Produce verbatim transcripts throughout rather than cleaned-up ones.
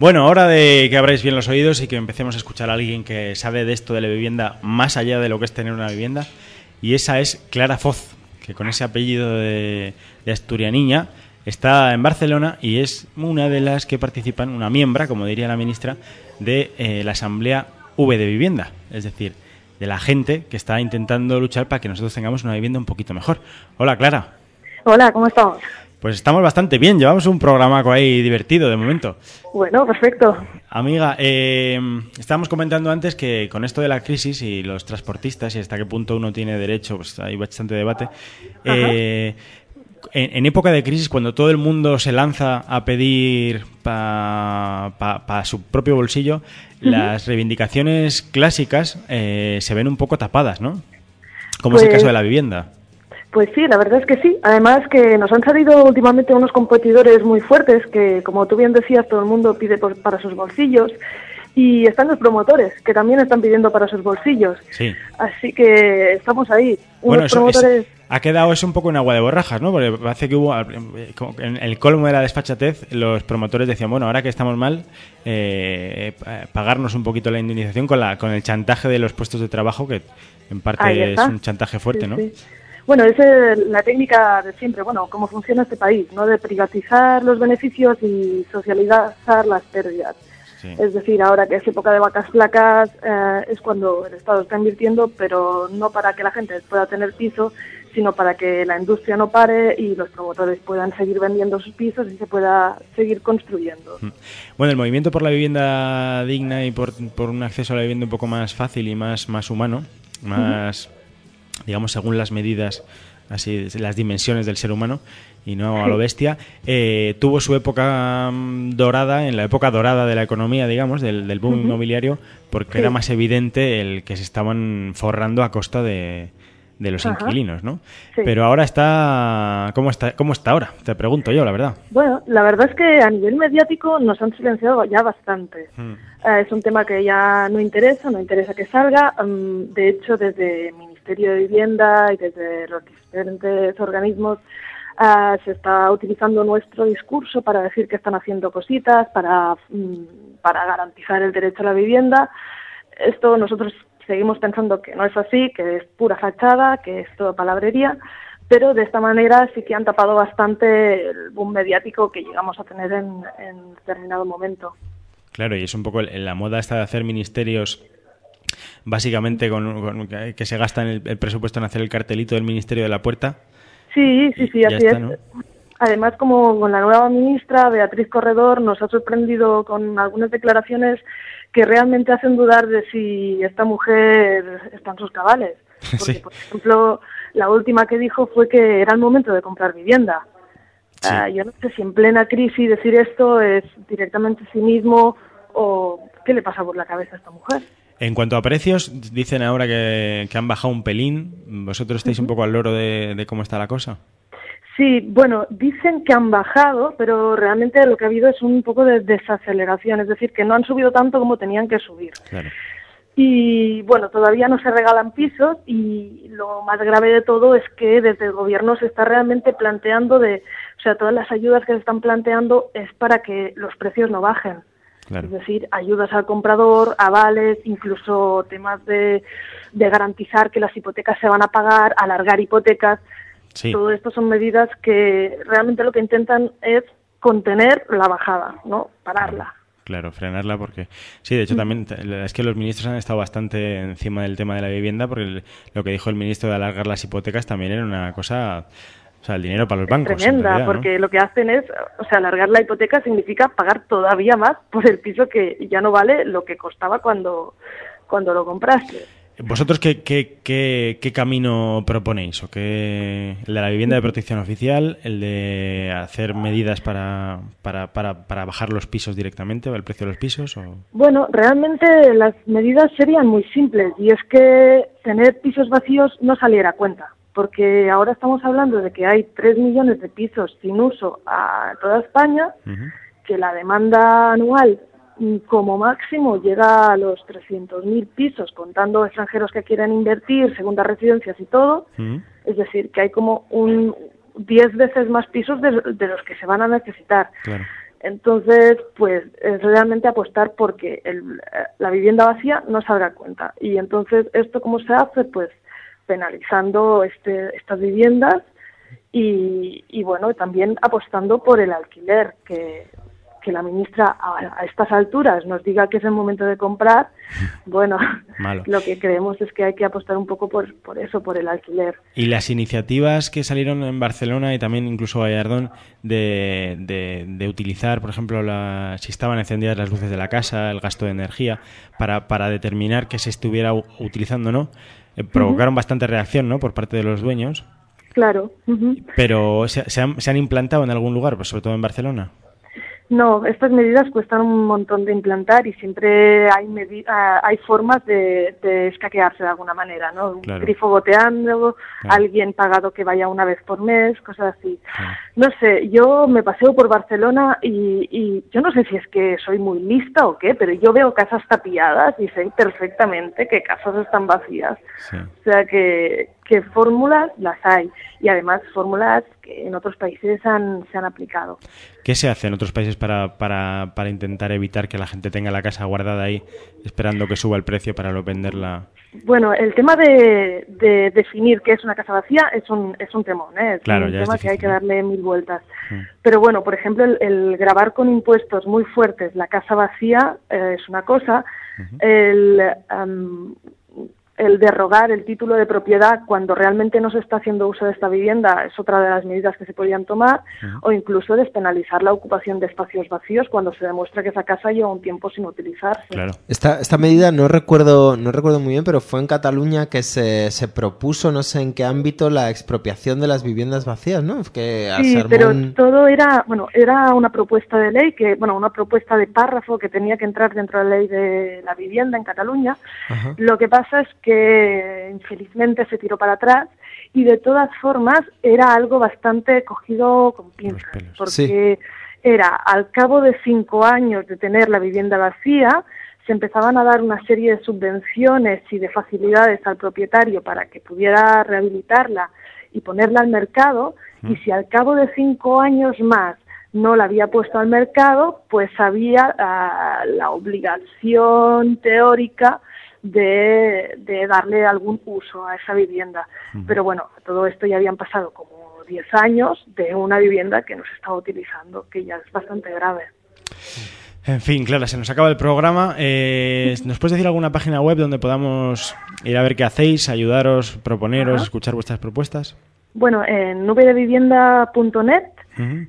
Bueno, hora de que abráis bien los oídos y que empecemos a escuchar a alguien que sabe de esto de la vivienda más allá de lo que es tener una vivienda. Y esa es Clara Foz, que con ese apellido de, de asturianiña está en Barcelona y es una de las que participan, una miembro, como diría la ministra, de eh, la Asamblea V de Vivienda. Es decir, de la gente que está intentando luchar para que nosotros tengamos una vivienda un poquito mejor. Hola, Clara. Hola, ¿cómo estamos? Pues estamos bastante bien, llevamos un programa ahí divertido de momento. Bueno, perfecto. Amiga, eh, estábamos comentando antes que con esto de la crisis y los transportistas y hasta qué punto uno tiene derecho, pues hay bastante debate. Eh, en, en época de crisis, cuando todo el mundo se lanza a pedir para pa, pa su propio bolsillo, uh-huh. las reivindicaciones clásicas eh, se ven un poco tapadas, ¿no? Como pues... es el caso de la vivienda. Pues sí, la verdad es que sí. Además que nos han salido últimamente unos competidores muy fuertes que, como tú bien decías, todo el mundo pide por, para sus bolsillos. Y están los promotores, que también están pidiendo para sus bolsillos. Sí. Así que estamos ahí. Unos bueno, eso, promotores... es, ha quedado eso un poco en agua de borrajas, ¿no? Porque hace que hubo, en el colmo de la desfachatez, los promotores decían, bueno, ahora que estamos mal, eh, pagarnos un poquito la indemnización con, la, con el chantaje de los puestos de trabajo, que en parte es un chantaje fuerte, sí, ¿no? Sí. Bueno, esa es la técnica de siempre, bueno, cómo funciona este país, ¿no? De privatizar los beneficios y socializar las pérdidas. Sí. Es decir, ahora que es época de vacas flacas, eh, es cuando el Estado está invirtiendo, pero no para que la gente pueda tener piso, sino para que la industria no pare y los promotores puedan seguir vendiendo sus pisos y se pueda seguir construyendo. Bueno, el movimiento por la vivienda digna y por, por un acceso a la vivienda un poco más fácil y más, más humano, más... Uh-huh. digamos, según las medidas, así las dimensiones del ser humano y no a lo bestia, eh, tuvo su época um, dorada, en la época dorada de la economía, digamos, del, del boom uh-huh. inmobiliario, porque sí. era más evidente el que se estaban forrando a costa de, de los uh-huh. inquilinos, ¿no? Sí. Pero ahora está... ¿Cómo está cómo está ahora? Te pregunto yo, la verdad. Bueno, la verdad es que a nivel mediático nos han silenciado ya bastante. Uh-huh. Eh, es un tema que ya no interesa, no interesa que salga. Um, de hecho, desde mi Ministerio de Vivienda y desde los diferentes organismos uh, se está utilizando nuestro discurso para decir que están haciendo cositas para, um, para garantizar el derecho a la vivienda. Esto nosotros seguimos pensando que no es así, que es pura fachada, que es todo palabrería, pero de esta manera sí que han tapado bastante el boom mediático que llegamos a tener en, en determinado momento. Claro, y es un poco la moda esta de hacer ministerios básicamente con, con que se gastan el, el presupuesto en hacer el cartelito del Ministerio de la Puerta. Sí, sí, sí, así está, es. ¿No? Además, como con la nueva ministra, Beatriz Corredor, nos ha sorprendido con algunas declaraciones que realmente hacen dudar de si esta mujer está en sus cabales. Porque, sí. por ejemplo, la última que dijo fue que era el momento de comprar vivienda. Sí. Uh, yo no sé si en plena crisis decir esto es directamente cinismo o qué le pasa por la cabeza a esta mujer. En cuanto a precios, dicen ahora que, que han bajado un pelín. ¿Vosotros estáis uh-huh. un poco al loro de, de cómo está la cosa? Sí, bueno, dicen que han bajado, pero realmente lo que ha habido es un poco de desaceleración, es decir, que no han subido tanto como tenían que subir. Claro. Y bueno, todavía no se regalan pisos y lo más grave de todo es que desde el gobierno se está realmente planteando de, o sea, todas las ayudas que se están planteando es para que los precios no bajen. Claro. Es decir, ayudas al comprador, avales, incluso temas de, de garantizar que las hipotecas se van a pagar, alargar hipotecas. Sí. Todo esto son medidas que realmente lo que intentan es contener la bajada, ¿no? Pararla. Claro, frenarla porque... Sí, de hecho también es que los ministros han estado bastante encima del tema de la vivienda porque lo que dijo el ministro de alargar las hipotecas también era una cosa... O sea, el dinero para los bancos. Es tremenda, realidad, porque ¿no? Lo que hacen es... O sea, alargar la hipoteca significa pagar todavía más por el piso que ya no vale lo que costaba cuando, cuando lo compraste. ¿Vosotros qué, qué, qué, qué camino proponéis? ¿O qué, el de la vivienda de protección oficial? ¿El de hacer medidas para, para, para, para bajar los pisos directamente o el precio de los pisos? ¿O? Bueno, realmente las medidas serían muy simples y es que tener pisos vacíos no saliera a cuenta. Porque ahora estamos hablando de que hay tres millones de pisos sin uso a toda España, uh-huh. que la demanda anual como máximo llega a los trescientos mil pisos, contando extranjeros que quieren invertir, segundas residencias y todo. Uh-huh. Es decir, que hay como un diez veces más pisos de, de los que se van a necesitar. Claro. Entonces, pues es realmente apostar porque el, la vivienda vacía no salga a cuenta. Y entonces, ¿esto cómo se hace? Pues penalizando este, estas viviendas y, y, bueno, también apostando por el alquiler, que, que la ministra a, a estas alturas nos diga que es el momento de comprar. Bueno, Malo. Lo que creemos es que hay que apostar un poco por, por eso, por el alquiler. Y las iniciativas que salieron en Barcelona y también incluso Gallardón de, de, de utilizar, por ejemplo, la, si estaban encendidas las luces de la casa, el gasto de energía, para, para determinar que se estuviera utilizando o no, eh, provocaron uh-huh. bastante reacción, ¿no?, por parte de los dueños. Claro. Uh-huh. Pero ¿se, se, han, ¿se han implantado en algún lugar, pues sobre todo en Barcelona? No, estas medidas cuestan un montón de implantar y siempre hay medi- hay formas de, de escaquearse de alguna manera, ¿no? Un claro. grifo goteando, claro. alguien pagado que vaya una vez por mes, cosas así. Claro. No sé, yo me paseo por Barcelona y, y yo no sé si es que soy muy lista o qué, pero yo veo casas tapiadas y sé perfectamente que casas están vacías. Sí. O sea que, que fórmulas las hay y además fórmulas que en otros países han, se han aplicado. ¿Qué se hace en otros países para, para, para intentar evitar que la gente tenga la casa guardada ahí esperando que suba el precio para luego venderla? Bueno, el tema de, de definir qué es una casa vacía es un es un temón, ¿eh? Es claro, un tema es difícil, que hay que darle mil vueltas. Mm. Pero bueno, por ejemplo, el, el gravar con impuestos muy fuertes la casa vacía eh, es una cosa. Uh-huh. El... Um, El derrogar el título de propiedad cuando realmente no se está haciendo uso de esta vivienda es otra de las medidas que se podrían tomar, uh-huh. o incluso despenalizar la ocupación de espacios vacíos cuando se demuestra que esa casa lleva un tiempo sin utilizarse. Claro. Esta, esta medida no recuerdo no recuerdo muy bien, pero fue en Cataluña que se, se propuso, no sé en qué ámbito, la expropiación de las viviendas vacías, ¿no? Que sí, pero un... todo era, bueno, era una propuesta de ley, que bueno, una propuesta de párrafo que tenía que entrar dentro de la ley de la vivienda en Cataluña. Uh-huh. Lo que pasa es que que infelizmente se tiró para atrás y de todas formas era algo bastante cogido con pinzas, porque sí. era al cabo de cinco años de tener la vivienda vacía se empezaban a dar una serie de subvenciones y de facilidades al propietario para que pudiera rehabilitarla y ponerla al mercado, mm. y si al cabo de cinco años más no la había puesto al mercado, pues había uh, la obligación teórica De, de darle algún uso a esa vivienda. Uh-huh. Pero bueno, todo esto ya habían pasado como diez años de una vivienda que no se estaba utilizando, que ya es bastante grave. En fin, Clara, se nos acaba el programa. Eh, ¿Nos puedes decir alguna página web donde podamos ir a ver qué hacéis, ayudaros, proponeros, uh-huh. escuchar vuestras propuestas? Bueno, en nube de vivienda punto net uh-huh.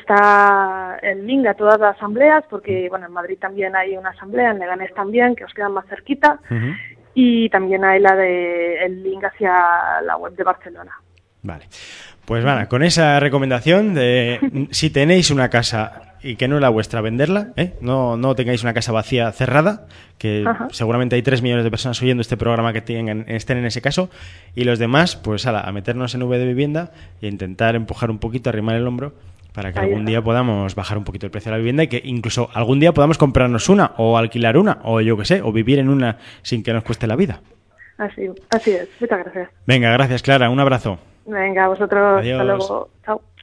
está el link a todas las asambleas, porque bueno, en Madrid también hay una asamblea, en Leganés también, que os quedan más cerquita, uh-huh. y también hay la de el link hacia la web de Barcelona. Vale, pues bueno, con esa recomendación de si tenéis una casa y que no es la vuestra, venderla, ¿eh? no, no tengáis una casa vacía cerrada, que uh-huh. seguramente hay tres millones de personas oyendo este programa que tienen, estén en ese caso, y los demás, pues ala, a meternos en V de vivienda e intentar empujar un poquito, arrimar el hombro, para que Ahí algún está. día podamos bajar un poquito el precio de la vivienda y que incluso algún día podamos comprarnos una o alquilar una o yo qué sé, o vivir en una sin que nos cueste la vida. Así, así es. Muchas gracias. Venga, gracias Clara. Un abrazo. Venga, a vosotros. Adiós. Hasta luego. Chao.